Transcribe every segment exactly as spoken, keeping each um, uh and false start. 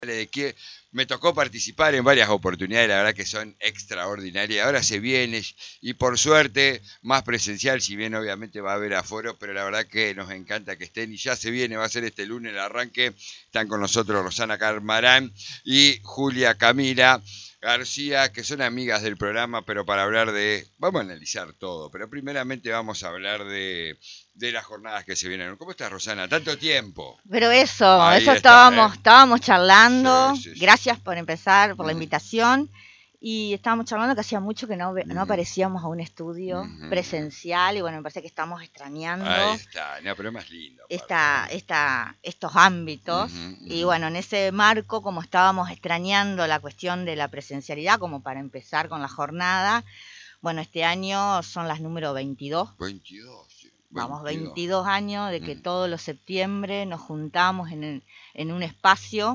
de que me tocó participar en varias oportunidades, la verdad que son extraordinarias. Ahora se viene y por suerte más presencial, si bien obviamente va a haber aforo, pero la verdad que nos encanta que estén y ya se viene, va a ser este lunes el arranque. Están con nosotros Rosana Carmarán y Julia Camila García, que son amigas del programa, pero para hablar de, vamos a analizar todo, pero primeramente vamos a hablar de, de las jornadas que se vienen. ¿Cómo estás, Rosana? Tanto tiempo. Pero eso, Ahí eso está, estábamos, ¿eh? estábamos charlando. Sí, sí, sí. Gracias por empezar, por la Ujú. invitación. Y estábamos charlando que hacía mucho que no, ve- no Ujú. aparecíamos a un estudio Ujú. presencial y bueno, me parece que estamos Ahí extrañando está, no, pero es más lindo. aparte, esta, ¿no? esta, estos ámbitos. Ujú, Y ujú. bueno, en ese marco, como estábamos extrañando la cuestión de la presencialidad, como para empezar con la jornada, bueno, este año son las número veintidós. veintidós, sí, Vamos, veintidós. veintidós años de que Mm. todos los septiembre nos juntamos en, el- en un espacio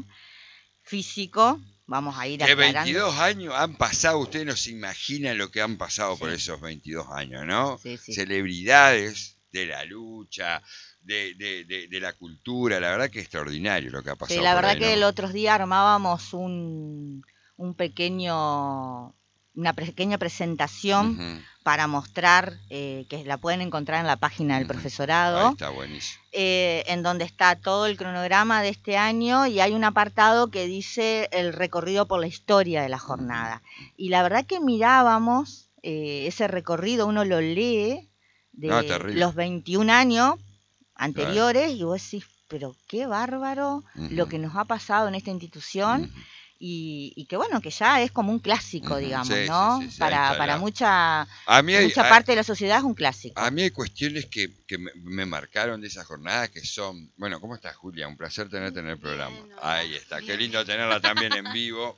físico. Vamos a ir Que aclarando. veintidós años han pasado, ustedes no se imaginan lo que han pasado por Sí. esos veintidós años, ¿no? Sí, sí. Celebridades de la lucha, de, de, de, de la cultura, la verdad que es extraordinario lo que ha pasado Sí, la por verdad ahí, que el ¿no? otro día armábamos un, un pequeño, una pequeña presentación Ujú, para mostrar, eh, que la pueden encontrar en la página del ujú. Ahí profesorado, está buenísimo. eh, en donde está todo el cronograma de este año y hay un apartado que dice el recorrido por la historia de la jornada. Y la verdad que mirábamos eh, ese recorrido, uno lo lee No, de terrible. los veintiún años Claro. anteriores y vos decís, pero qué bárbaro lo Ujú, que nos ha pasado en esta institución. ujú. Y, y que bueno, que ya es como un clásico, Ujú, digamos, sí, sí, ¿no? sí, sí, ahí Para, está para la- mucha, A mí hay, mucha hay- parte de la sociedad es un clásico. a mí hay cuestiones que, que me, me marcaron de esa jornada que son... Bueno, ¿cómo estás, Julia? Un placer tenerte en el programa. Bien, hola. Ahí está, qué Bien, lindo bien. tenerla también en vivo.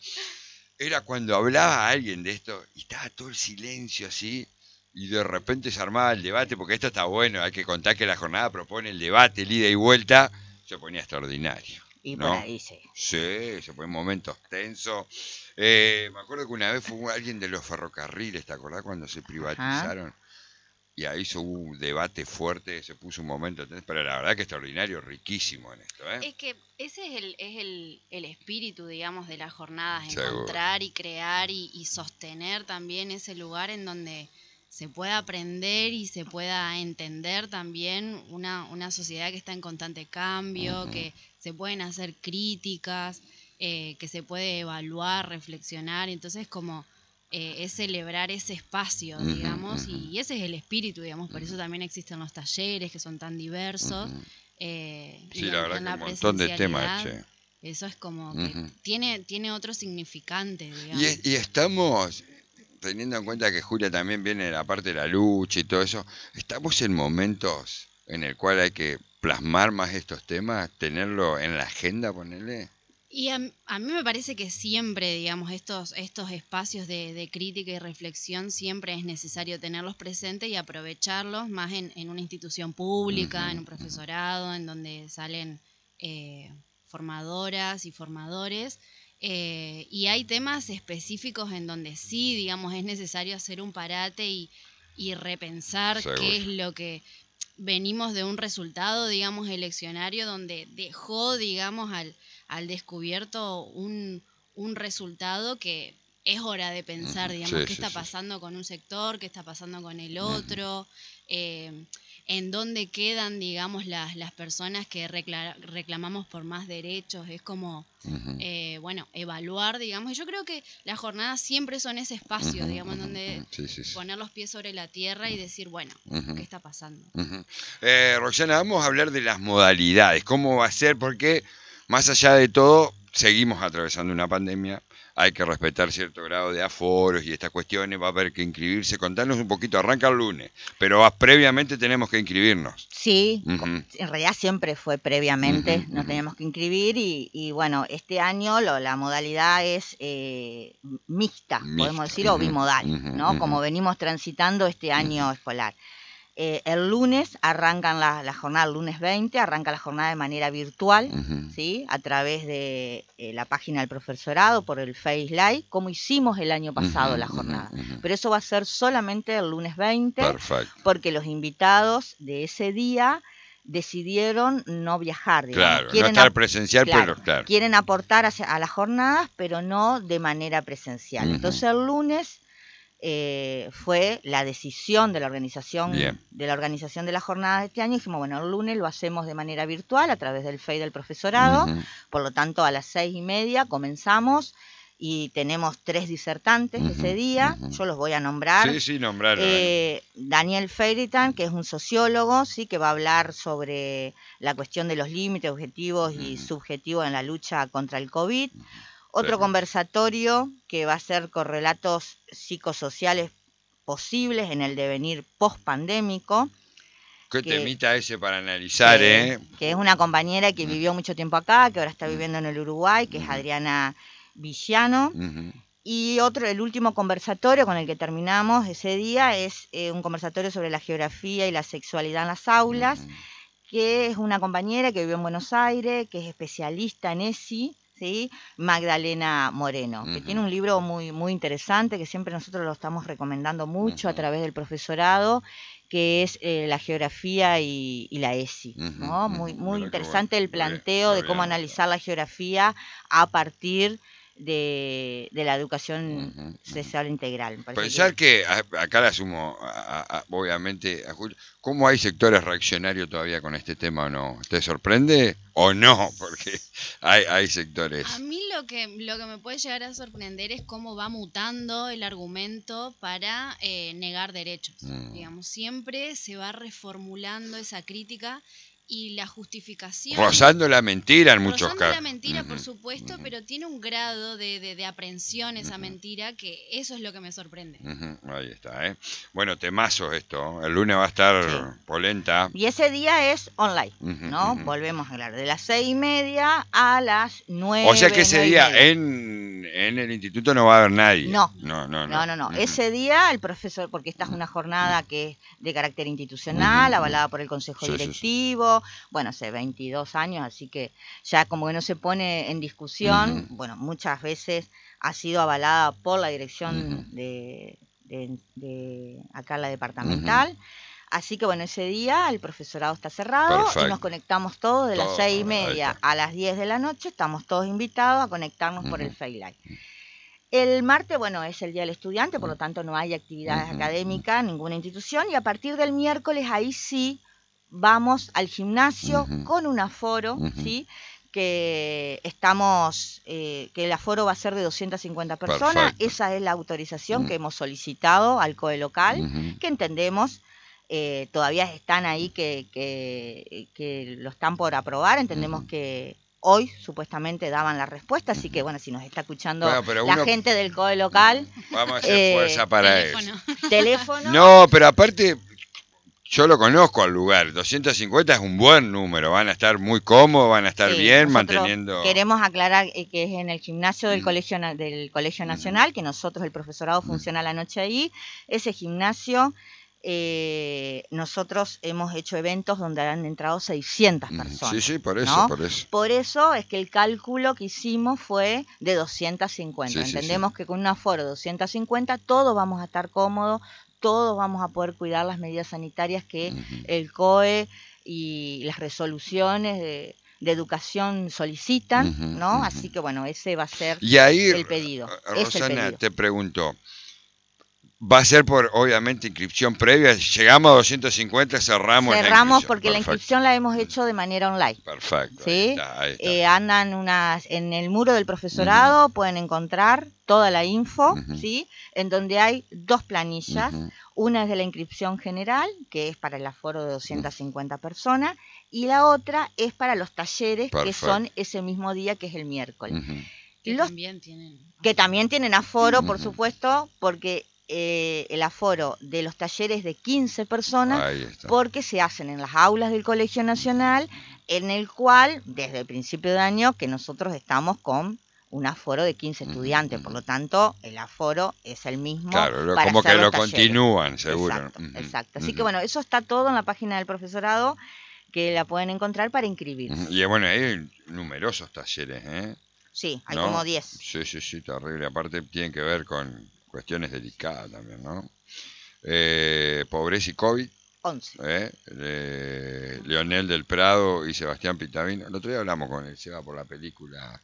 Era cuando hablaba alguien de esto y estaba todo el silencio así y de repente se armaba el debate, porque esto está bueno, hay que contar que la jornada propone el debate, el ida y vuelta, se ponía extraordinario. Y ¿no? por ahí sí. Sí, se ponen momentos tensos. Eh, me acuerdo que una vez fue alguien de los ferrocarriles, ¿te acordás cuando se privatizaron? Y ahí se hubo un debate fuerte, se puso un momento tenso, pero la verdad que extraordinario, riquísimo en esto, ¿eh? Es que ese es el, es el, el espíritu, digamos, de las jornadas, Seguro. encontrar y crear y, y sostener también ese lugar en donde se pueda aprender y se pueda entender también una, una sociedad que está en constante cambio, Ujú. que se pueden hacer críticas, eh, que se puede evaluar, reflexionar, entonces como eh, es celebrar ese espacio, Ujú, digamos, ujú. y, y ese es el espíritu, digamos, por eso también existen los talleres que son tan diversos. Ujú. Eh, Sí, y la en, verdad en que la un montón de temas, presencialidad, che. eso es como que Ujú. tiene, tiene otro significante, Y, digamos. es- y estamos, teniendo en cuenta que Julia también viene de la parte de la lucha y todo eso, estamos en momentos en el cual hay que plasmar más estos temas, tenerlo en la agenda, ponerle. Y a, a mí me parece que siempre, digamos, estos, estos espacios de, de crítica y reflexión siempre es necesario tenerlos presentes y aprovecharlos más en, en una institución pública, Ujú, en un profesorado, en donde salen eh, formadoras y formadores. Eh, y hay temas específicos en donde sí, digamos, es necesario hacer un parate y, y repensar seguro. qué es lo que venimos de un resultado, digamos, eleccionario donde dejó, digamos, al, al descubierto un, un resultado que es hora de pensar, Ujú, digamos, sí, qué sí, está sí. pasando con un sector, qué está pasando con el Ujú. otro, eh, en dónde quedan, digamos, las, las personas que recla- reclamamos por más derechos. Es como, Ujú. eh, bueno, evaluar, digamos. Y yo creo que las jornadas siempre son ese espacio, Ujú, digamos, en ujú, donde ujú. Sí, sí, sí. poner los pies sobre la tierra y decir, bueno, Ujú. ¿qué está pasando? Ujú. Eh, Roxana, vamos a hablar de las modalidades, cómo va a ser, porque más allá de todo, seguimos atravesando una pandemia, hay que respetar cierto grado de aforos y estas cuestiones, va a haber que inscribirse. Contanos un poquito, arranca el lunes, pero ah, previamente tenemos que inscribirnos. Sí, co- Ujú, en realidad siempre fue previamente, ujú, nos ujú. teníamos que inscribir y, y bueno, este año lo- la modalidad es eh, mixta, podemos Mixta. decir, o Ujú, bimodal, ujú, ¿no? ujú, Como venimos transitando este año ujú, escolar. Eh, el lunes arrancan la, la jornada, el lunes veinte, arranca la jornada de manera virtual, ujú. ¿sí? A través de eh, la página del profesorado, por el Face Live, como hicimos el año pasado Ujú, la ujú, jornada. ujú. Pero eso va a ser solamente el lunes veinte, Perfecto. porque los invitados de ese día decidieron no viajar, digamos. Claro, no Quieren estar ap- presencial, claro, pero claro. quieren aportar hacia- a las jornadas, pero no de manera presencial. Ujú. Entonces el lunes eh, fue la decisión de la organización Bien. de la organización de las jornadas de este año. Dijimos, bueno, el lunes lo hacemos de manera virtual a través del F E I del profesorado. Ujú. Por lo tanto, a las seis y media comenzamos y tenemos tres disertantes Ujú, ese día. ujú. Yo los voy a nombrar. Sí, sí, nombrarlo. Eh, Daniel Feiritan, que es un sociólogo, sí, que va a hablar sobre la cuestión de los límites objetivos y Ujú. subjetivos en la lucha contra el COVID. Otro Sí. conversatorio que va a ser con relatos psicosociales posibles en el devenir post-pandémico, Qué que- temita ese para analizar, que, ¿eh? que es una compañera que vivió mucho tiempo acá, que ahora está viviendo en el Uruguay, que es Ujú. Adriana Villano. Ujú. Y otro, el último conversatorio con el que terminamos ese día es eh, un conversatorio sobre la geografía y la sexualidad en las aulas, Ujú. que es una compañera que vivió en Buenos Aires, que es especialista en E S I, ¿sí? Magdalena Moreno, que Ujú. tiene un libro muy, muy interesante, que siempre nosotros lo estamos recomendando mucho a Ujú. través del profesorado, que es eh, la geografía y, y la E S I, Ujú, ¿no? ujú. Muy, muy Mira qué interesante bueno. el Muy bien, planteo de muy cómo bien. analizar la geografía a partir de, de la educación Ujú, ujú. sexual integral. Me parece Pensar que- que, a- acá la asumo, a- a- a- obviamente, a Julio, ¿cómo hay sectores reaccionarios todavía con este tema o no? ¿Te sorprende o no? Porque hay, hay sectores. A mí lo que, lo que me puede llegar a sorprender es cómo va mutando el argumento para eh, negar derechos. Mm. Digamos, siempre se va reformulando esa crítica y la justificación. Rozando la mentira en muchos Rozando casos. la mentira, por Ujú, supuesto, ujú, pero tiene un grado de, de, de aprehensión esa Ujú. mentira que eso es lo que me sorprende. ujú. Ahí está, ¿eh? Bueno, temazo esto. El lunes va a estar polenta. Y ese día es online, Ujú, ¿no? ujú. Volvemos a hablar de las seis y media a las nueve. O sea que ese nueve y día media. en, en el instituto no va a haber nadie. No. No, no, No, no, no. Ujú. Ese día el profesor, porque esta es una jornada que es de carácter institucional, Ujú. avalada por el Consejo Sí, sí, sí. Directivo, bueno, hace veintidós años, así que ya como que no se pone en discusión, Ujú. bueno, muchas veces ha sido avalada por la dirección Ujú. de, de- de acá la departamental. Así que bueno, ese día el profesorado está cerrado Perfecto. y nos conectamos todos de las Todo, seis y ahí media está. a las diez de la noche, estamos todos invitados a conectarnos por el Ujú. F E I Live. El martes, bueno, es el Día del Estudiante, por lo tanto no hay actividades Ujú. académicas, ninguna institución, y a partir del miércoles ahí sí vamos al gimnasio Ujú. con un aforo, Ujú. ¿sí? Que estamos, eh, que el aforo va a ser de doscientas cincuenta personas, Perfecto. esa es la autorización Ujú. que hemos solicitado al COE local, Ujú. que entendemos eh, todavía están ahí que, que, que lo están por aprobar, entendemos Ujú. que hoy supuestamente daban la respuesta, así que bueno, si nos está escuchando Bueno, pero la uno- gente del COE local, Vamos a hacer eh, fuerza para Teléfono. eso. teléfono, No, pero aparte, yo lo conozco al lugar. doscientos cincuenta es un buen número. Van a estar muy cómodos, van a estar sí, bien, nosotros manteniendo. queremos aclarar eh, que es en el gimnasio del Mm. Colegio Na- del Colegio Ujú. Nacional, que nosotros, el profesorado, Mm. funciona la noche ahí. Ese gimnasio, eh, nosotros hemos hecho eventos donde han entrado seiscientas Ujú. personas. Sí, sí, por eso, ¿no? por eso. Por eso es que el cálculo que hicimos fue de doscientas cincuenta. Sí, sí, Entendemos que con un aforo de doscientas cincuenta todos vamos a estar cómodos, todos vamos a poder cuidar las medidas sanitarias que Ujú. el COE y las resoluciones de, de educación solicitan, Ujú, ¿no? ujú. Así que bueno, ese va a ser Y ahí, el pedido. eh, es el Rosana, pedido. te pregunto, va a ser por, obviamente, inscripción previa. Llegamos a doscientos cincuenta, cerramos la Cerramos inscripción. porque la Perfecto. inscripción la hemos hecho de manera online. Perfecto, ahí ¿Sí? está, ahí está. Eh, andan unas en el muro del profesorado, pueden encontrar toda la info, Ujú. ¿sí? En donde hay dos planillas. Ujú. Una es de la inscripción general, que es para el aforo de doscientas cincuenta personas, y la otra es para los talleres, que Perfecto. son ese mismo día, que es el miércoles. Ujú. Que Los también tienen. que también tienen aforo, por Ujú. supuesto, porque eh, el aforo de los talleres de quince personas, Ahí está. porque se hacen en las aulas del Colegio Nacional, en el cual, desde el principio de año, que nosotros estamos con un aforo de quince Ujú, estudiantes, ujú. por lo tanto, el aforo es el mismo. Claro, lo- para como hacer que los lo talleres. continúan, seguro. Exacto, Ujú, exacto. Así ujú. que bueno, eso está todo en la página del profesorado, que la pueden encontrar para inscribirse. Ujú. Y bueno, hay numerosos talleres, ¿eh? Sí, hay ¿No? como diez. Sí, sí, sí, terrible. Aparte tienen que ver con cuestiones delicadas también, ¿no? Eh, pobreza y COVID. once. ¿eh? De Leonel del Prado y Sebastián Pitavino. El otro día hablamos con él, se va por la película,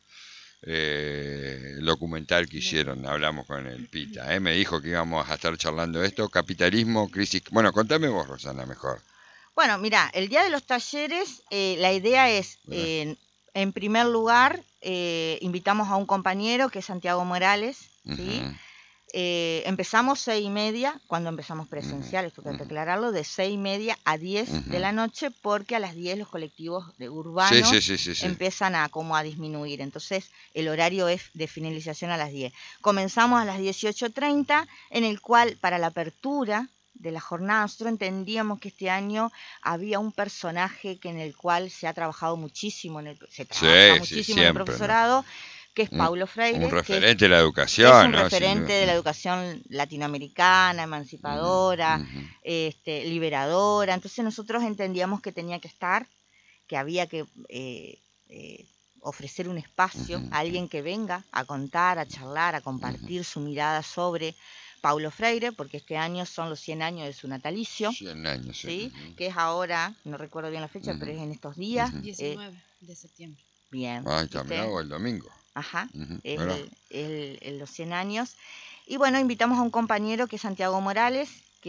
eh, el documental que hicieron, hablamos con el Pita. ¿eh? Me dijo que íbamos a estar charlando esto, capitalismo, crisis. Bueno, contame vos, Rosana, mejor. Bueno, mira, el día de los talleres, eh, la idea es, eh, en primer lugar, eh, invitamos a un compañero que es Santiago Morales, ¿sí? Uh-huh. Eh, empezamos seis y media, cuando empezamos presencial, esto hay que aclararlo, de seis y media a diez uh-huh. de la noche, porque a las diez los colectivos de urbanos sí, sí, sí, sí, sí. empiezan a como a disminuir. Entonces el horario es de finalización a las diez. Comenzamos a las dieciocho treinta, en el cual para la apertura de la jornada nosotros entendíamos que este año había un personaje que en el cual se ha trabajado muchísimo, en el, se trabaja sí, muchísimo sí, en el siempre, profesorado, ¿no? Que es un, Paulo Freire. Un referente que es, de la educación. Es un ¿no? referente sí, de la educación latinoamericana, emancipadora, uh-huh. este, liberadora. Entonces nosotros entendíamos que tenía que estar, que había que eh, eh, ofrecer un espacio uh-huh. a alguien que venga a contar, a charlar, a compartir uh-huh. su mirada sobre Paulo Freire, porque este año son los cien años de su natalicio. cien años, ¿sí? Uh-huh. Que es ahora, no recuerdo bien la fecha, uh-huh. pero es en estos días. Uh-huh. diecinueve de septiembre. Bien. Ah, también hago el domingo. Ajá, uh-huh. es el, el, el, los cien años. Y bueno, invitamos a un compañero que es Santiago Morales,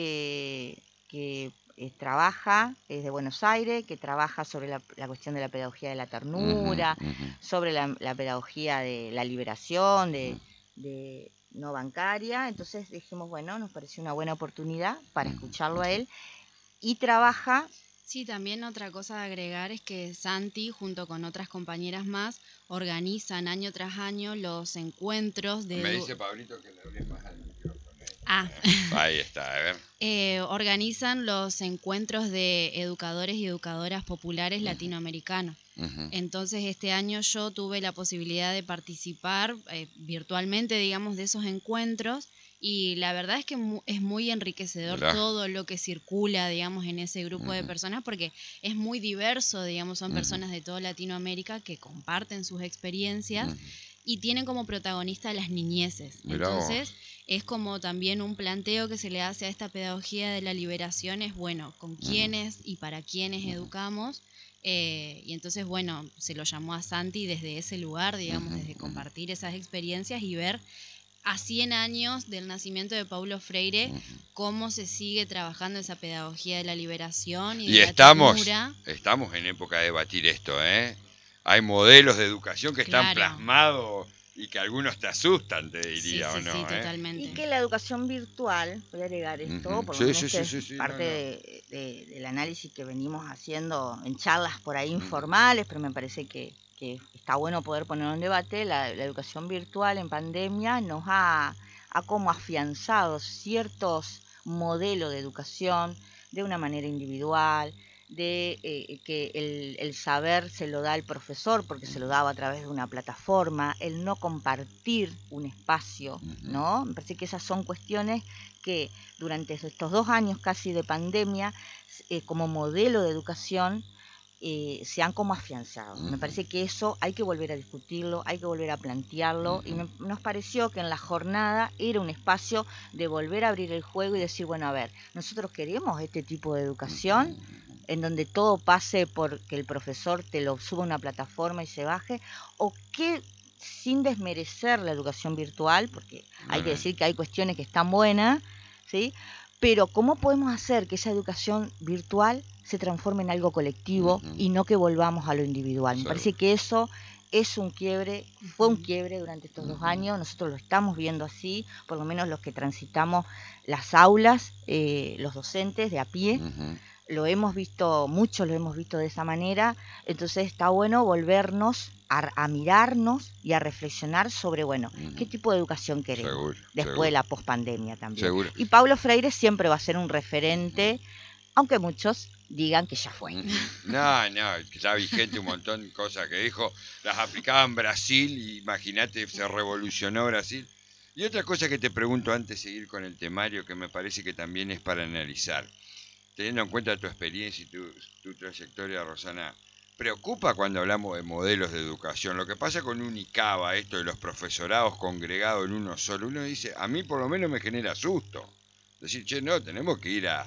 que, que eh, trabaja, es de Buenos Aires, que trabaja sobre la, la cuestión de la pedagogía de la ternura, uh-huh, uh-huh. sobre la, la pedagogía de la liberación, de, uh-huh. de no bancaria. Entonces dijimos, bueno, nos pareció una buena oportunidad para uh-huh. escucharlo a él. Y trabaja... Sí, también otra cosa a agregar es que Santi, junto con otras compañeras más, organizan año tras año los encuentros de... Me dice Pablito que le hables más al micrófono. Ah. Ahí está, a ver. Eh, organizan los encuentros de educadores y educadoras populares uh-huh. latinoamericanos. Uh-huh. Entonces este año yo tuve la posibilidad de participar eh, virtualmente, digamos, de esos encuentros. Y la verdad es que es muy enriquecedor ¿verdad? Todo lo que circula, digamos, en ese grupo uh-huh. de personas, porque es muy diverso, digamos, son uh-huh. personas de toda Latinoamérica que comparten sus experiencias uh-huh. y tienen como protagonista a las niñeces. Mirá Entonces, vos. Es como también un planteo que se le hace a esta pedagogía de la liberación, es bueno, con quiénes uh-huh. y para quiénes uh-huh. educamos. Eh, y entonces, bueno, se lo llamó a Santi desde ese lugar, digamos, uh-huh. desde compartir esas experiencias y ver a cien años del nacimiento de Paulo Freire, uh-huh. cómo se sigue trabajando esa pedagogía de la liberación y, y de estamos, la ternura. Estamos en época de debatir esto, ¿eh? Hay modelos de educación que claro. están plasmados y que algunos te asustan, te diría, sí, sí, ¿o no? Sí, ¿eh? totalmente. Y que la educación virtual, voy a agregar esto, uh-huh. por sí, lo menos sí, que sí, es sí, parte no, no. De, de, del análisis que venimos haciendo en charlas por ahí informales, pero me parece que, que está bueno poder ponerlo en debate. La, la educación virtual en pandemia nos ha... ha como afianzado ciertos modelos de educación de una manera individual, de eh, que el, el saber se lo da el profesor porque se lo daba a través de una plataforma, el no compartir un espacio, ¿no? Me parece que esas son cuestiones que durante estos dos años casi de pandemia, eh, como modelo de educación, Eh, se han como afianzado. Uh-huh. Me parece que eso hay que volver a discutirlo, hay que volver a plantearlo uh-huh. y me, nos pareció que en la jornada era un espacio de volver a abrir el juego y decir, bueno, a ver, nosotros queremos este tipo de educación uh-huh. en donde todo pase por que el profesor te lo suba a una plataforma y se baje, o que sin desmerecer la educación virtual, porque uh-huh. hay que decir que hay cuestiones que están buenas, ¿sí? Pero ¿cómo podemos hacer que esa educación virtual se transforme en algo colectivo uh-huh. y no que volvamos a lo individual? Me sí. parece que eso es un quiebre, fue un quiebre durante estos uh-huh. dos años, nosotros lo estamos viendo así, por lo menos los que transitamos las aulas, eh, los docentes de a pie, uh-huh. lo hemos visto, muchos lo hemos visto de esa manera, entonces está bueno volvernos a, a mirarnos y a reflexionar sobre, bueno, uh-huh. qué tipo de educación queremos seguro, después seguro. de la pospandemia también. Seguro. Y Paulo Freire siempre va a ser un referente, aunque muchos digan que ya fue. No, no, está vigente un montón de cosas que dijo, las aplicaba en Brasil, imagínate, se revolucionó Brasil. Y otra cosa que te pregunto antes de seguir con el temario, que me parece que también es para analizar, teniendo en cuenta tu experiencia y tu, tu trayectoria, Rosana, ¿preocupa cuando hablamos de modelos de educación? Lo que pasa con Unicaba, esto de los profesorados congregados en uno solo, uno dice, a mí por lo menos me genera susto. Decir, che, no, tenemos que ir a...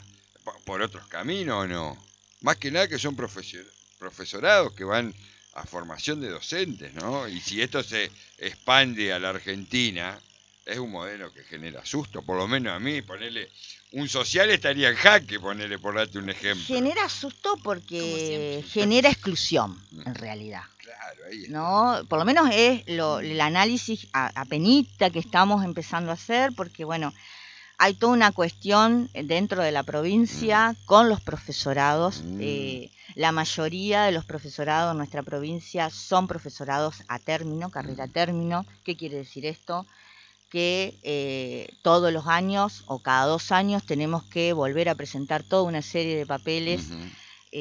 por otros caminos o no. Más que nada que son profesor, profesorados que van a formación de docentes, ¿no? Y si esto se expande a la Argentina, es un modelo que genera susto, por lo menos a mí, ponerle un social estaría en jaque, ponerle por darte un ejemplo. Genera susto porque genera exclusión, en realidad. Claro, ahí está. ¿No? Por lo menos es lo, el análisis a, a penita que estamos empezando a hacer, porque bueno, hay toda una cuestión dentro de la provincia mm. con los profesorados. Mm. Eh, la mayoría de los profesorados en nuestra provincia son profesorados a término, carrera a término. ¿Qué quiere decir esto? Que eh, todos los años o cada dos años tenemos que volver a presentar toda una serie de papeles uh-huh.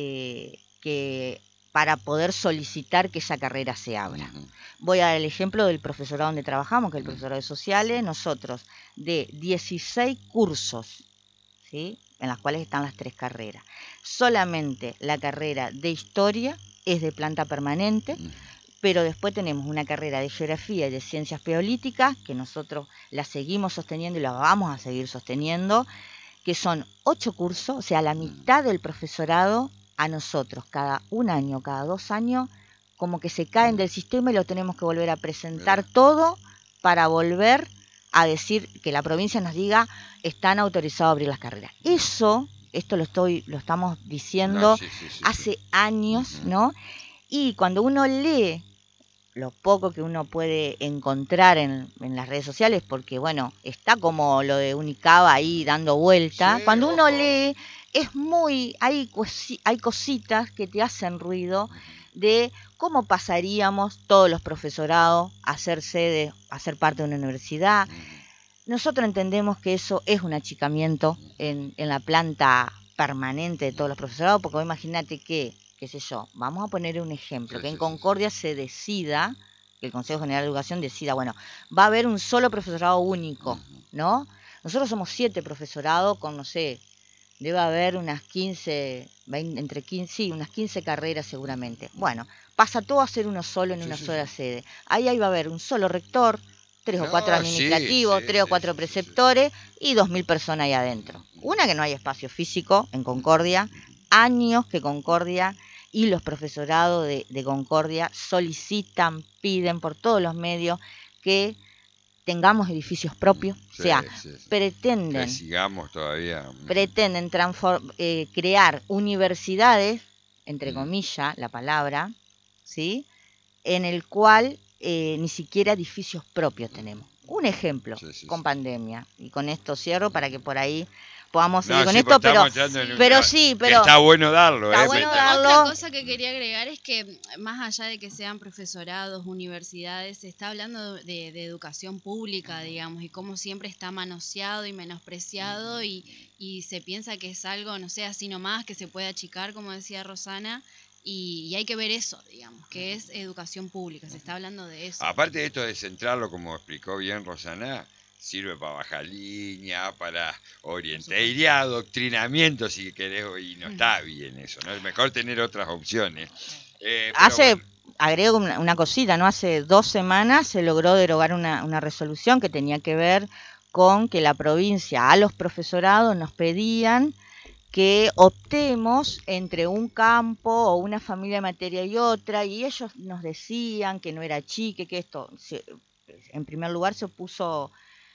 eh, que para poder solicitar que esa carrera se abra. Uh-huh. Voy a dar el ejemplo del profesorado donde trabajamos, que es el profesorado de sociales. Nosotros, de dieciséis cursos, ¿sí?, en las cuales están las tres carreras, solamente la carrera de historia es de planta permanente, uh-huh. pero después tenemos una carrera de geografía y de ciencias peolíticas, que nosotros la seguimos sosteniendo y la vamos a seguir sosteniendo, que son ocho cursos, o sea, la mitad del profesorado a nosotros, cada un año, cada dos años, como que se caen del sistema y lo tenemos que volver a presentar todo para volver a decir que la provincia nos diga están autorizados a abrir las carreras. Eso, esto lo estoy, lo estamos diciendo no, sí, sí, sí, hace sí. años, uh-huh. ¿no? Y cuando uno lee lo poco que uno puede encontrar en, en las redes sociales, porque bueno, está como lo de Unicaba ahí dando vuelta, sí, cuando uno ojo. lee, es muy, hay, hay cositas que te hacen ruido de cómo pasaríamos todos los profesorados a ser sede, a ser parte de una universidad. Nosotros entendemos que eso es un achicamiento en, en la planta permanente de todos los profesorados, porque imagínate que qué sé yo, vamos a poner un ejemplo, sí, que en sí, Concordia sí. se decida, que el Consejo General de Educación decida, bueno, va a haber un solo profesorado único, ¿no? Nosotros somos siete profesorados con, no sé, debe haber unas quince, veinte, entre quince, sí, unas quince carreras seguramente. Bueno, pasa todo a ser uno solo en sí, una sí, sola sí. sede. Ahí, ahí va a haber un solo rector, tres no, o cuatro administrativos, sí, sí, tres o cuatro sí, preceptores sí, sí. y dos mil personas ahí adentro. Una, que no hay espacio físico en Concordia, años que Concordia y los profesorados de, de Concordia solicitan, piden por todos los medios que tengamos edificios propios, sí, o sea, sí, sí. pretenden, que sigamos todavía. pretenden transform, eh, crear universidades, entre mm. comillas, la palabra, ¿sí?, en el cual eh, ni siquiera edificios propios tenemos. Un ejemplo, sí, sí, con sí. pandemia, y con esto cierro para que por ahí podamos seguir no, con sí, esto, pero, pero sí, pero está bueno darlo. Está eh, bueno Otra darlo. cosa que quería agregar es que más allá de que sean profesorados, universidades, se está hablando de, de educación pública, digamos, y cómo siempre está manoseado y menospreciado y, y se piensa que es algo, no sé, así nomás, que se puede achicar, como decía Rosana. Y, y hay que ver eso, digamos, que es educación pública, se está hablando de eso. Aparte de esto de centrarlo, como explicó bien Rosana, sirve para bajar línea, para orientar, iría adoctrinamiento si querés, y no está bien eso, ¿no? Es mejor tener otras opciones. Eh, Hace, bueno. agrego una, una cosita, ¿no? Hace dos semanas se logró derogar una, una resolución que tenía que ver con que la provincia, a los profesorados nos pedían que optemos entre un campo o una familia de materia y otra, y ellos nos decían que no era chique, que esto, se, en primer lugar se opuso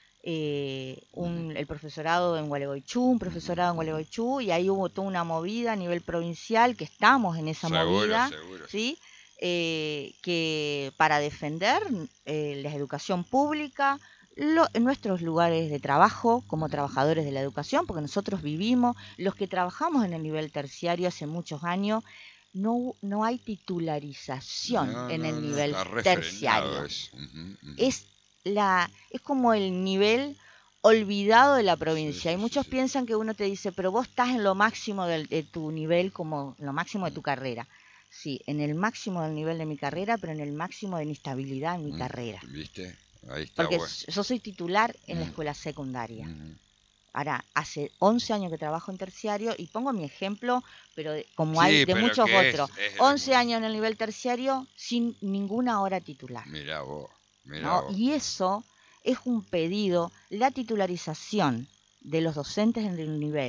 eh, un, el profesorado en Gualeguaychú, un profesorado en Gualeguaychú, y ahí hubo toda una movida a nivel provincial, que estamos en esa seguro, movida, seguro. ¿sí? Eh, que para defender eh, la educación pública, Lo, en nuestros lugares de trabajo como trabajadores de la educación, porque nosotros vivimos, los que trabajamos en el nivel terciario hace muchos años, no, no hay titularización no, en no, el no, nivel terciario. Es. Uh-huh, uh-huh. Es, la, es como el nivel olvidado de la provincia. Sí, sí, y muchos sí, sí. piensan que uno te dice, pero vos estás en lo máximo de, de tu nivel, como en lo máximo de tu carrera. Sí, en el máximo del nivel de mi carrera, pero en el máximo de mi estabilidad en mi uh-huh. carrera. ¿Viste? Ahí está. Porque bueno. yo soy titular en mm. la escuela secundaria. Mm. Ahora, hace once años que trabajo en terciario y pongo mi ejemplo, pero de, como sí, hay de muchos otros. Es, es once años en el nivel terciario sin ninguna hora titular. Mirá vos, mirá ¿no? vos. Y eso es un pedido, la titularización de los docentes en el nivel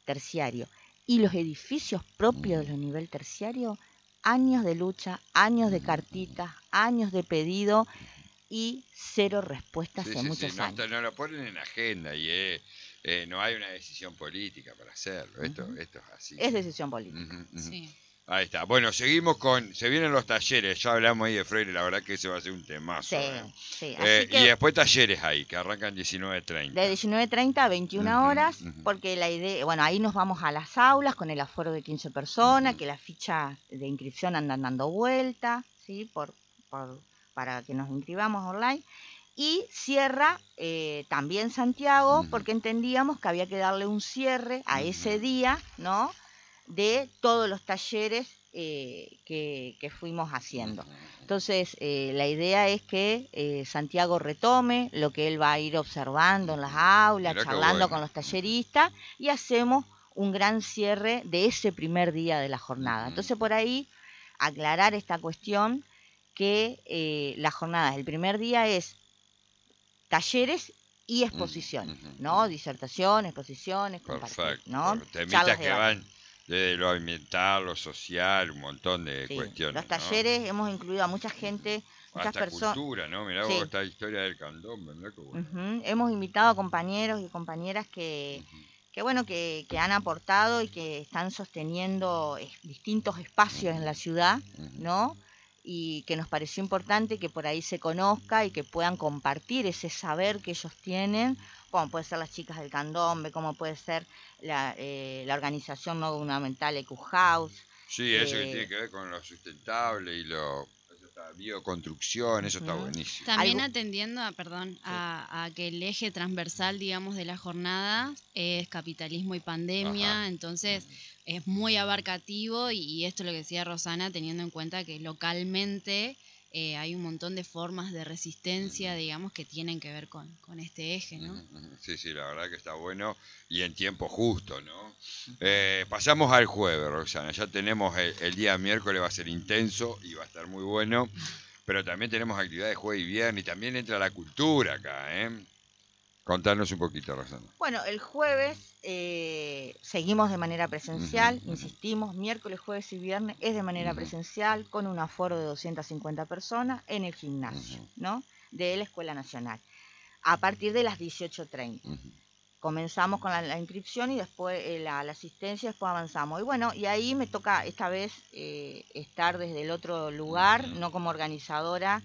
terciario y los edificios propios de los nivel terciario, años de lucha, años de cartitas, años de pedido y cero respuestas Sí, en sí, muchos sí, no, años. está- no lo ponen en agenda y eh, eh, no hay una decisión política para hacerlo. Esto, Ujú. esto es así. Es decisión política. Ujú, ujú. Sí. Ahí está. Bueno, seguimos con. Se vienen los talleres. Ya hablamos ahí de Freire. La verdad que ese va a ser un temazo. Sí, ¿eh? sí. Eh, Así y que después talleres ahí, que arrancan diecinueve treinta. de diecinueve treinta a veintiuna Ujú, horas, ujú. porque la idea, bueno, ahí nos vamos a las aulas con el aforo de quince personas, Ujú. que las fichas de inscripción andan dando vuelta, ¿sí? Por, por, para que nos inscribamos online. Y cierra eh, también Santiago, Ujú. porque entendíamos que había que darle un cierre a ese Ujú. día, ¿no? De todos los talleres eh, que, que fuimos haciendo. Ujú. Entonces, eh, la idea es que eh, Santiago retome lo que él va a ir observando en las aulas, Mirá qué charlando bueno. con los talleristas, y hacemos un gran cierre de ese primer día de la jornada. Ujú. Entonces, por ahí, aclarar esta cuestión que eh, la jornada, el primer día es talleres y exposiciones, Ujú, ujú, ¿no? ujú. Disertaciones, exposiciones, compartir, Perfecto. ¿no? Perfecto. Temitas Charlas de que debate. van desde lo ambiental, lo social, un montón de Sí, cuestiones, los ¿no? talleres hemos incluido a mucha gente, muchas Hasta personas. cultura, ¿no? Mirá vos Sí, esta historia del candombe, mirá qué bueno. ujú. Hemos invitado a compañeros y compañeras que, Ujú, que bueno, que, que han aportado y que están sosteniendo eh, distintos espacios en la ciudad, ujú. ¿no? Y que nos pareció importante que por ahí se conozca y que puedan compartir ese saber que ellos tienen, como puede ser las chicas del candombe, como puede ser la, eh, la organización no gubernamental E Q House. Sí, eso que tiene eh, que ver con lo sustentable y lo eso está, bioconstrucción, eso está ujú. buenísimo. También Algo, atendiendo a, perdón, sí. a, a que el eje transversal, digamos, de la jornada es capitalismo y Ajá. pandemia, entonces es muy abarcativo y, y esto es lo que decía Rosana, teniendo en cuenta que localmente eh, hay un montón de formas de resistencia, digamos, que tienen que ver con, con este eje, ¿no? Ujú, ujú. Sí, sí, la verdad que está bueno y en tiempo justo, ¿no? Eh, pasamos al jueves, Roxana. Ya tenemos el, el día miércoles, va a ser intenso y va a estar muy bueno. Pero también tenemos actividades jueves y viernes y también entra la cultura acá, ¿eh? Contanos un poquito, Roxana. Bueno, el jueves eh, seguimos de manera presencial, Ujú, ujú, insistimos, miércoles, jueves y viernes es de manera ujú, presencial con un aforo de doscientas cincuenta personas en el gimnasio, ujú, ¿no? De la Escuela Nacional, a partir de las dieciocho treinta. ujú. Comenzamos con la, la inscripción y después eh, la, la asistencia, después avanzamos. Y bueno, y ahí me toca esta vez eh, estar desde el otro lugar, Ujú. no como organizadora,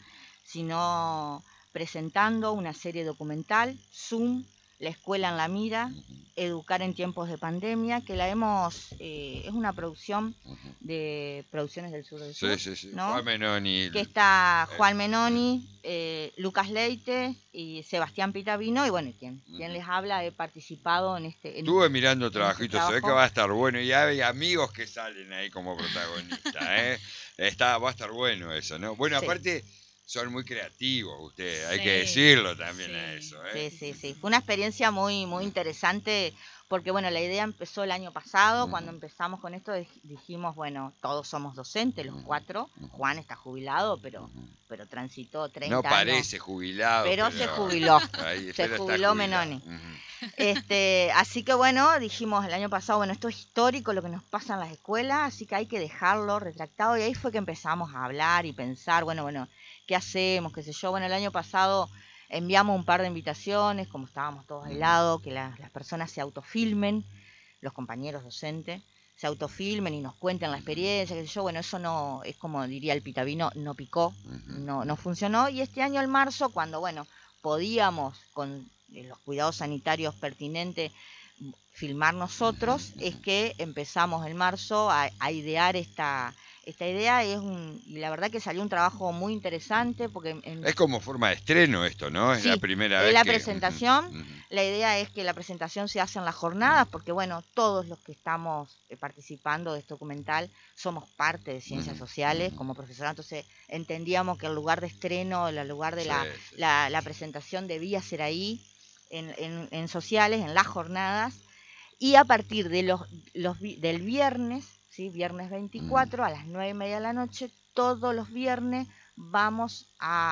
sino presentando una serie documental, Zoom, La Escuela en la Mira, Educar en Tiempos de Pandemia, que la hemos, eh, es una producción Ujú. de Producciones del Sur del Sí, Sur, sí, sí. ¿no? Juan Menoni. Que está eh, Juan Menoni, eh, Lucas Leite y Sebastián Pitavino, y bueno, quien, ujú. quien les habla, he participado en este, en, Estuve mirando en este trabajitos, se ve que trabajo. va a estar bueno y hay amigos que salen ahí como protagonistas, ¿eh? Está, va a estar bueno eso, ¿no? Bueno, Sí, aparte son muy creativos ustedes, hay que Sí, decirlo también a sí, eso, ¿eh? sí, sí, sí. Fue una experiencia muy, muy interesante porque, bueno, la idea empezó el año pasado. Ujú, Cuando empezamos con esto dij- dijimos, bueno, todos somos docentes, los ujú, cuatro. ujú, Juan está jubilado, pero, ujú. pero transitó No treinta años. parece jubilado, Pero se pero jubiló, ahí, se pero está jubiló jubilado. Menoni. Ujú. Este, así que bueno, dijimos el año pasado, bueno, esto es histórico lo que nos pasa en las escuelas, así que hay que dejarlo retractado. Y ahí fue que empezamos a hablar y pensar, bueno, bueno, ¿qué hacemos? ¿Qué sé yo? Bueno, el año pasado enviamos un par de invitaciones, como estábamos todos al lado, que la- las personas se autofilmen, los compañeros docentes, se autofilmen y nos cuenten la experiencia, qué sé yo. Bueno, eso no, es como diría el Pitavino, no picó, Ujú. no, no funcionó. Y este año, en marzo, cuando, bueno, podíamos, con eh, los cuidados sanitarios pertinentes, filmar nosotros, es que empezamos en marzo a, a idear esta, esta idea. Es un, y la verdad que salió un trabajo muy interesante porque en, Es como forma de estreno esto, ¿no? Es la sí, primera es vez la que... Ujú, presentación. ujú, La idea es que la presentación se hace en las jornadas, porque bueno, todos los que estamos eh, participando de este documental somos parte de ciencias ujú, sociales ujú. como profesorado, entonces entendíamos que el lugar de estreno, el lugar de Sí, la, sí, sí. la, la presentación debía ser ahí, en, en, en sociales, en las jornadas, y a partir de los, los vi- del viernes, ¿sí? Viernes veinticuatro a las nueve y media de la noche, todos los viernes vamos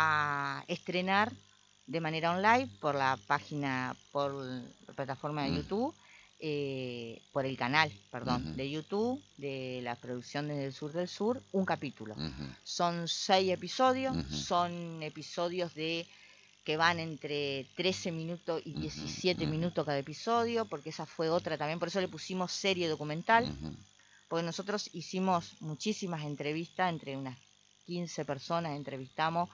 a estrenar de manera online por la página, por la plataforma de Ujú. YouTube, eh, por el canal, perdón, Ujú. de YouTube, de la producción Desde el Sur del Sur, un capítulo. Ujú. Son seis episodios, Ujú. son episodios de que van entre trece minutos y diecisiete Ujú. minutos cada episodio, porque esa fue otra también, por eso le pusimos serie documental, Ujú. porque nosotros hicimos muchísimas entrevistas, entre unas quince personas entrevistamos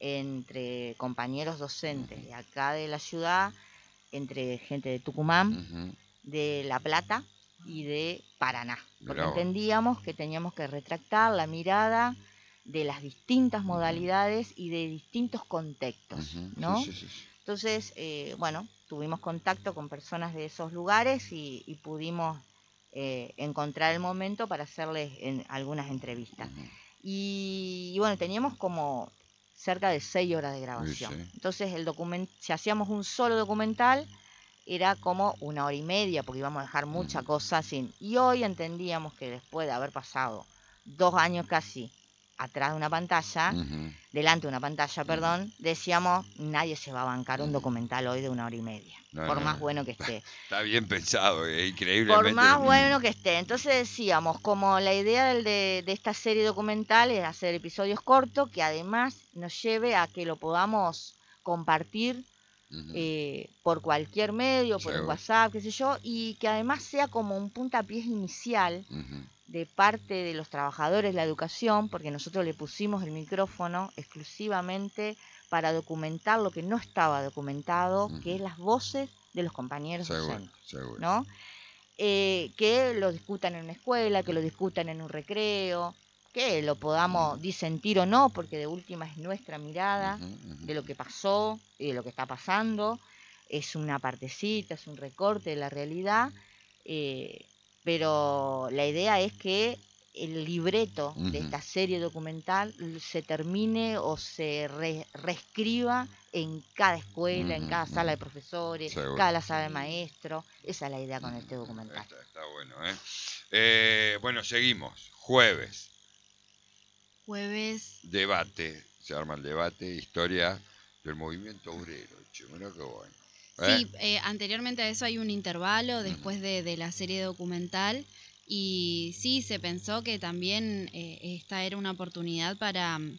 entre compañeros docentes de acá de la ciudad, entre gente de Tucumán, Ujú. de La Plata y de Paraná, porque Mirá vos. entendíamos que teníamos que retractar la mirada de las distintas modalidades y de distintos contextos, Ujú. ¿no? Sí, sí, sí, sí. Entonces, eh, bueno, tuvimos contacto con personas de esos lugares y, y pudimos eh, encontrar el momento para hacerles en, algunas entrevistas. Ujú. Y, y bueno, teníamos como cerca de seis horas de grabación. Sí, sí. Entonces, el document si hacíamos un solo documental, era como una hora y media, porque íbamos a dejar mucha Ujú. cosa sin. Y hoy entendíamos que después de haber pasado dos años casi atrás de una pantalla, Ujú. delante de una pantalla, perdón, decíamos, nadie se va a bancar un Ujú. documental hoy de una hora y media, No, por no, más no. bueno que esté. Está bien pensado, eh, Por increíblemente. más mm, bueno que esté. Entonces decíamos, como la idea del de, de esta serie documental es hacer episodios cortos que además nos lleve a que lo podamos compartir ujú. eh, por cualquier medio, por un Seguro. WhatsApp, qué sé yo, y que además sea como un puntapié inicial Ujú. de parte de los trabajadores de la educación, porque nosotros le pusimos el micrófono exclusivamente para documentar lo que no estaba documentado, Ujú. que es las voces de los compañeros Seguro, docentes, seguro. ¿no? Eh, que lo discutan en una escuela, que lo discutan en un recreo, que lo podamos Ujú. disentir o no, porque de última es nuestra mirada Ujú. Ujú. de lo que pasó y de lo que está pasando, es una partecita, es un recorte de la realidad, eh, pero la idea es que el libreto de Ujú. esta serie documental se termine o se re- reescriba en cada escuela, en Ujú. cada sala de Ujú. profesores, Seguro. cada sala Qué de lindo. maestros. Esa es la idea con este Ujú. documental. Está, está bueno, ¿eh? Eh, Bueno, seguimos. Jueves, Jueves. debate. Se arma el debate, historia del movimiento obrero. Che, mirá qué bueno. ¿Eh? Sí, eh, anteriormente a eso hay un intervalo Ujú. después de, de la serie documental y sí, se pensó que también eh, esta era una oportunidad para... mm,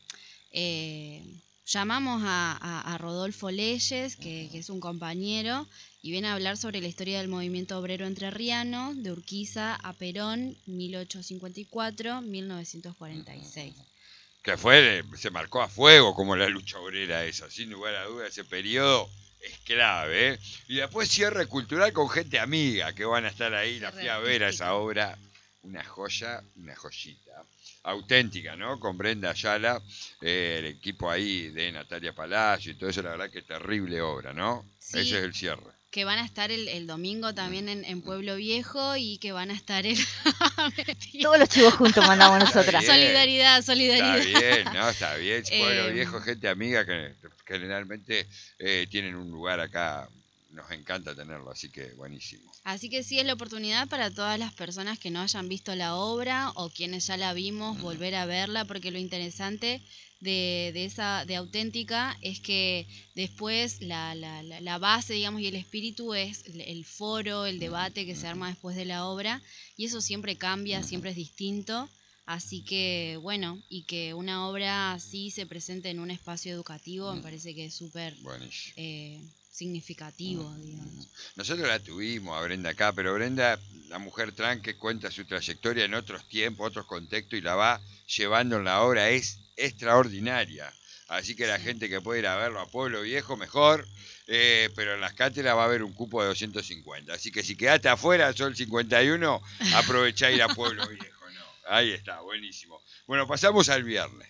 eh, llamamos a, a- a Rodolfo Leyes, que, que es un compañero, y viene a hablar sobre la historia del movimiento obrero entrerriano, de Urquiza a Perón, mil ochocientos cincuenta y cuatro a mil novecientos cuarenta y seis. Que fue, se marcó a fuego como la lucha obrera esa, sin lugar a dudas, ese periodo es clave, ¿eh? Y después cierre cultural con gente amiga que van a estar ahí, la fui a ver a esa obra, una joya, una joyita, auténtica, ¿no? Con Brenda Ayala, eh, el equipo ahí de Natalia Palacio y todo eso, la verdad que terrible obra, ¿no? Ese Sí, es el cierre. que van a estar el, el domingo también en, en Mm, mm. Pueblo Viejo y que van a estar el... Todos los chivos juntos mandamos Está nosotras. bien. Solidaridad, Está solidaridad. bien, ¿no? Está bien. Pueblo Eh, Viejo, gente amiga que generalmente eh, tienen un lugar acá. Nos encanta tenerlo, así que buenísimo. Así que sí es la oportunidad para todas las personas que no hayan visto la obra o quienes ya la vimos, Mm. volver a verla, porque lo interesante de, de esa de auténtica es que después la, la, la- la base, digamos, y el espíritu es el, el foro, el debate que se arma después de la obra, y eso siempre cambia, siempre es distinto. Así que, bueno, y que una obra así se presente en un espacio educativo, me parece que es súper Buenísimo. eh, significativo, digamos. Nosotros la tuvimos a Brenda acá, pero Brenda, la mujer trans que cuenta su trayectoria en otros tiempos, otros contextos y la va llevando en la obra, es extraordinaria. Así que la Sí. gente que puede ir a verlo a Pueblo Viejo, mejor. Eh, pero en las cátedras va a haber un cupo de doscientos cincuenta. Así que si quedaste afuera, son cincuenta y uno, aprovechá ir a Pueblo Viejo. ¿No? Ahí está, buenísimo. Bueno, pasamos al viernes.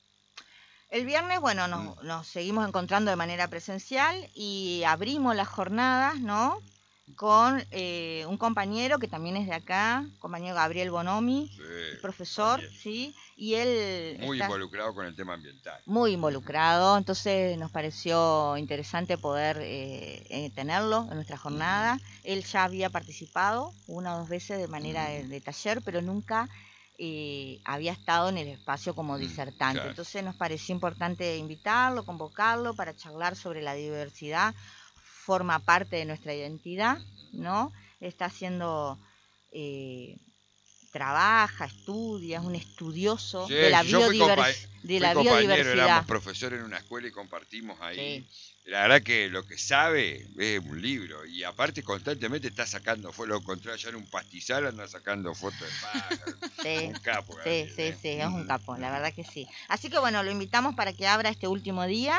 El viernes, bueno, nos, Mm. nos seguimos encontrando de manera presencial y abrimos las jornadas, ¿no? Con eh, un compañero que también es de acá, compañero Gabriel Bonomi, Sí, profesor, también. ¿sí? Y él Muy está involucrado con el tema ambiental. muy involucrado, entonces nos pareció interesante poder eh, eh, tenerlo en nuestra jornada. Él ya había participado una o dos veces de manera de, de taller, pero nunca eh, había estado en el espacio como Mm, disertante. claro. Entonces nos pareció importante invitarlo, convocarlo para charlar sobre la diversidad, forma parte de nuestra identidad, ¿no? está haciendo, eh, trabaja, estudia, es un estudioso Sí, de la, yo fui, compa biodivers de fui la compañero, biodiversidad. éramos profesores en una escuela y compartimos ahí. Sí. La verdad que lo que sabe es un libro y aparte constantemente está sacando fotos, lo encontré allá en un pastizal, anda sacando fotos de pájaros. Sí, Un capo, sí, Gabriel, sí, ¿eh? sí, es un Ujú, capo, la ujú. verdad que sí. Así que bueno, lo invitamos para que abra este último día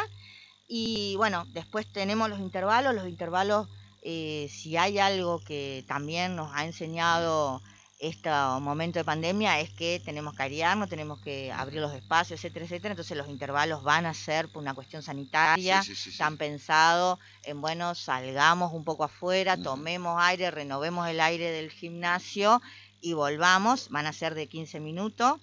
y bueno, después tenemos los intervalos, los intervalos, eh, si hay algo que también nos ha enseñado este momento de pandemia es que tenemos que airearnos, tenemos que abrir los espacios, etcétera, etcétera. Entonces los intervalos van a ser por una cuestión Sí, sanitaria, sí, sí, sí. están pensados en, bueno, salgamos un poco afuera, Ujú. tomemos aire, renovemos el aire del gimnasio y volvamos, van a ser de quince minutos.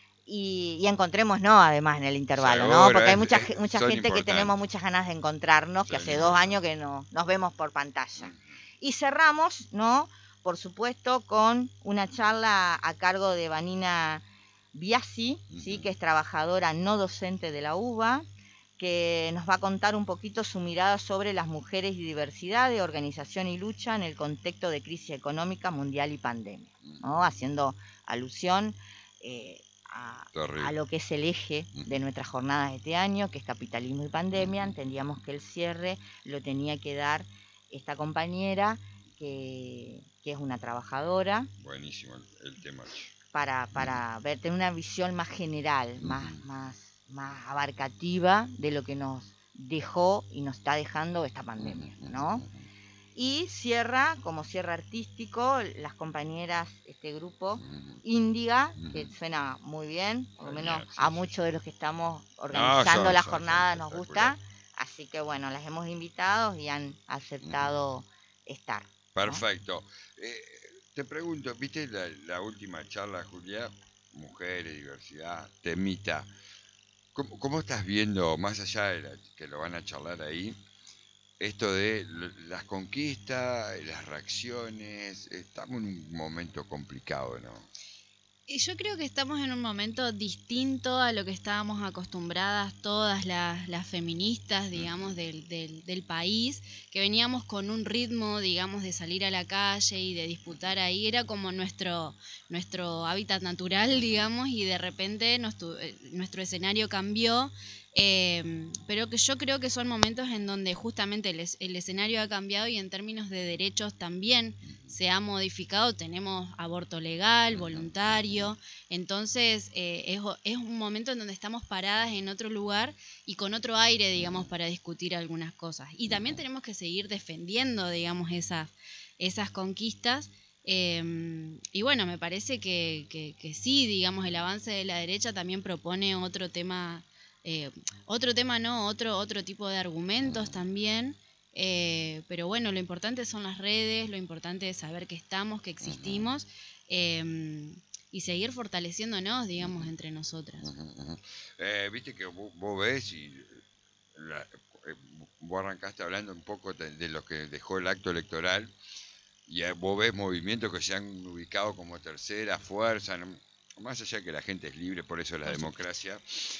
Y, y encontremos no además en el intervalo, ¿no? Seguro, Porque hay es, mucha, es- ge- mucha son gente que tenemos importantes. muchas ganas de encontrarnos, que Son hace dos años importantes. que no, nos vemos por pantalla. Ujú. Y cerramos, ¿no? Por supuesto, con una charla a cargo de Vanina Biasi, ¿sí? Ujú. Que es trabajadora no docente de la U B A, que nos va a contar un poquito su mirada sobre las mujeres y diversidad de organización y lucha en el contexto de crisis económica mundial y pandemia, ¿no? Haciendo alusión eh, a, a lo que es el eje de nuestras jornadas de este año, que es capitalismo y pandemia. Entendíamos que el cierre lo tenía que dar esta compañera, que, que es una trabajadora. Buenísimo el, el tema. Para, para ver, tener una visión más general, más, más, más abarcativa de lo que nos dejó y nos está dejando esta pandemia, ¿no? Y cierra, como cierre artístico, las compañeras, este grupo, Índiga, que suena muy bien, por lo menos Genial, sí, a sí, muchos de los que estamos No, organizando son, la son, jornada son nos espectaculares. gusta, así que bueno, las hemos invitado y han aceptado estar, ¿no? Perfecto. Eh, te pregunto, ¿viste la, la última charla, Julia? Mujeres, diversidad, temita. ¿Cómo, cómo estás viendo, más allá de la, que lo van a charlar ahí, esto de l- las conquistas, las reacciones? Estamos en un momento complicado, ¿no? Y yo creo que estamos en un momento distinto a lo que estábamos acostumbradas todas las, las feministas, digamos, del, del, del país, que veníamos con un ritmo, digamos, de salir a la calle y de disputar ahí. Era como nuestro, nuestro hábitat natural, digamos, y de repente nuestro, nuestro escenario cambió. Eh, pero que yo creo que son momentos en donde justamente el, es- el escenario ha cambiado y en términos de derechos también se ha modificado. Tenemos aborto legal, voluntario, entonces eh, es, o- es un momento en donde estamos paradas en otro lugar y con otro aire, digamos, para discutir algunas cosas. Y también tenemos que seguir defendiendo, digamos, esas, esas conquistas. Eh, y bueno, me parece que, que, que sí, digamos, el avance de la derecha también propone otro tema, eh, otro tema no, otro, otro tipo de argumentos también. Eh, pero bueno, lo importante son las redes, lo importante es saber que estamos, que existimos, eh, y seguir fortaleciéndonos, digamos, entre nosotras. Ujú, ujú. Eh, Viste que vos, vos ves y la- eh, vos arrancaste hablando un poco de, de lo que dejó el acto electoral y eh, vos ves movimientos que se han ubicado como tercera fuerza, ¿no? Más allá de que la gente es libre, por eso la Por democracia,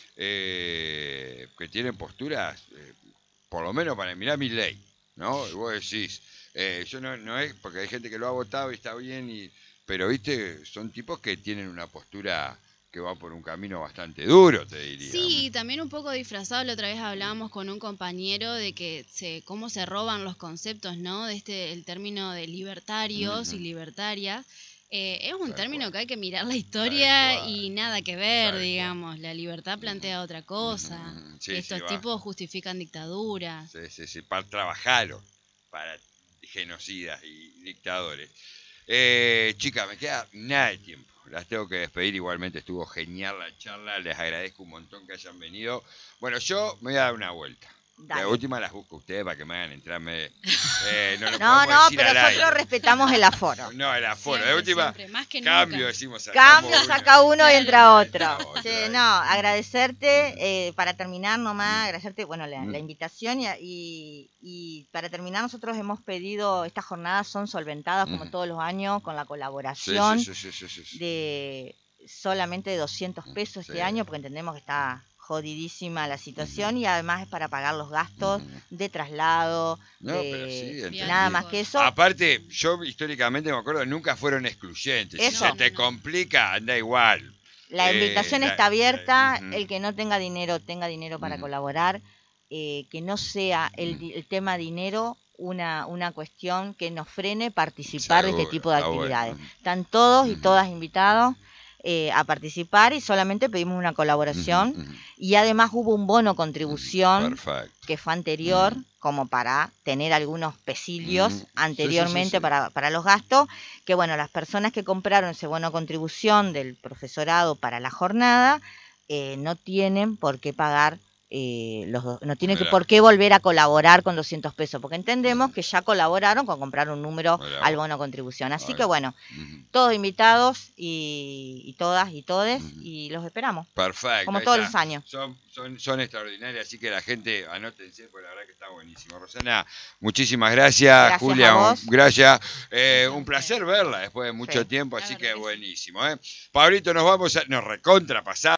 eh, que tienen posturas, eh, por lo menos para mirar mi ley, ¿no? Y vos decís, eh, yo no, no es, porque hay gente que lo ha votado y está bien, y, pero viste, son tipos que tienen una postura que va por un camino bastante duro, te diría. Sí, también un poco disfrazado. La otra vez hablábamos con un compañero de que se, cómo se roban los conceptos, ¿no? De este, el término de libertarios y Ujú. libertarias. Eh, es un Tal término cual. que hay que mirar la Tal historia cual. y nada que ver, Tal cual. digamos. La libertad plantea otra cosa. Ujú, sí, Que sí, estos va. tipos justifican dictaduras. Sí, sí, sí, para trabajar para genocidas y dictadores. Eh, chicas, me queda nada de tiempo. Las tengo que despedir. Igualmente estuvo genial la charla. Les agradezco un montón que hayan venido. Bueno, yo me voy a dar una vuelta. De Dale. última las busco a ustedes para que me hagan entrar. me- eh, no lo No, podemos no, decir pero al nosotros aire. respetamos el aforo. No, el aforo. De Siempre, última, siempre, más que cambio, nunca. decimos. sacamos Cambio, una. saca uno y Claro. entra otro. Entra otro, Sí, ahí. no, agradecerte, eh, para terminar nomás, agradecerte, bueno, la, Mm. la invitación y, y, y para terminar nosotros hemos pedido, estas jornadas son solventadas como Ujú. todos los años con la Sí, colaboración sí, sí, sí, sí, sí, sí. de solamente doscientos pesos este Sí. año porque entendemos que está jodidísima la situación y además es para pagar los gastos de traslado, No, de pero sí, entendí. nada más que eso. Aparte, yo históricamente me acuerdo, nunca fueron excluyentes. Si Eso. se te No, no. complica, anda igual. La Eh, invitación la- está abierta, la- el que no tenga dinero, tenga dinero para Ujú. colaborar, eh, que no sea el, di- el tema dinero una, una cuestión que nos frene participar de este Seguro, tipo de está bueno. actividades. Están todos y Ujú. todas invitados eh, a participar y solamente pedimos una colaboración. Ujú, ujú. Y además hubo un bono contribución Perfecto. que fue anterior, Ujú. como para tener algunos pesillos Ujú. Sí, sí, anteriormente sí, sí. Para, para los gastos, que bueno, las personas que compraron ese bono contribución del profesorado para la jornada, eh, no tienen por qué pagar, eh, los do- no tienen que Mirá. por qué volver a colaborar con doscientos pesos, porque entendemos que ya colaboraron con comprar un número Mirá al vos. bono contribución. Así Bueno. que bueno, Ujú. todos invitados y, y todas y todes, Ujú. y los esperamos, Perfecto. como ahí todos está. los años. Son, son, son extraordinarias, así que la gente anótense, porque la verdad que está buenísimo. Rosana, muchísimas gracias. Gracias Julia, a vos. un- gracias. Eh, Gracias a un ustedes. placer verla después de mucho Sí. tiempo, La así verdad que que sí. buenísimo. ¿eh? Pablito, nos vamos a. Nos recontra pasamos.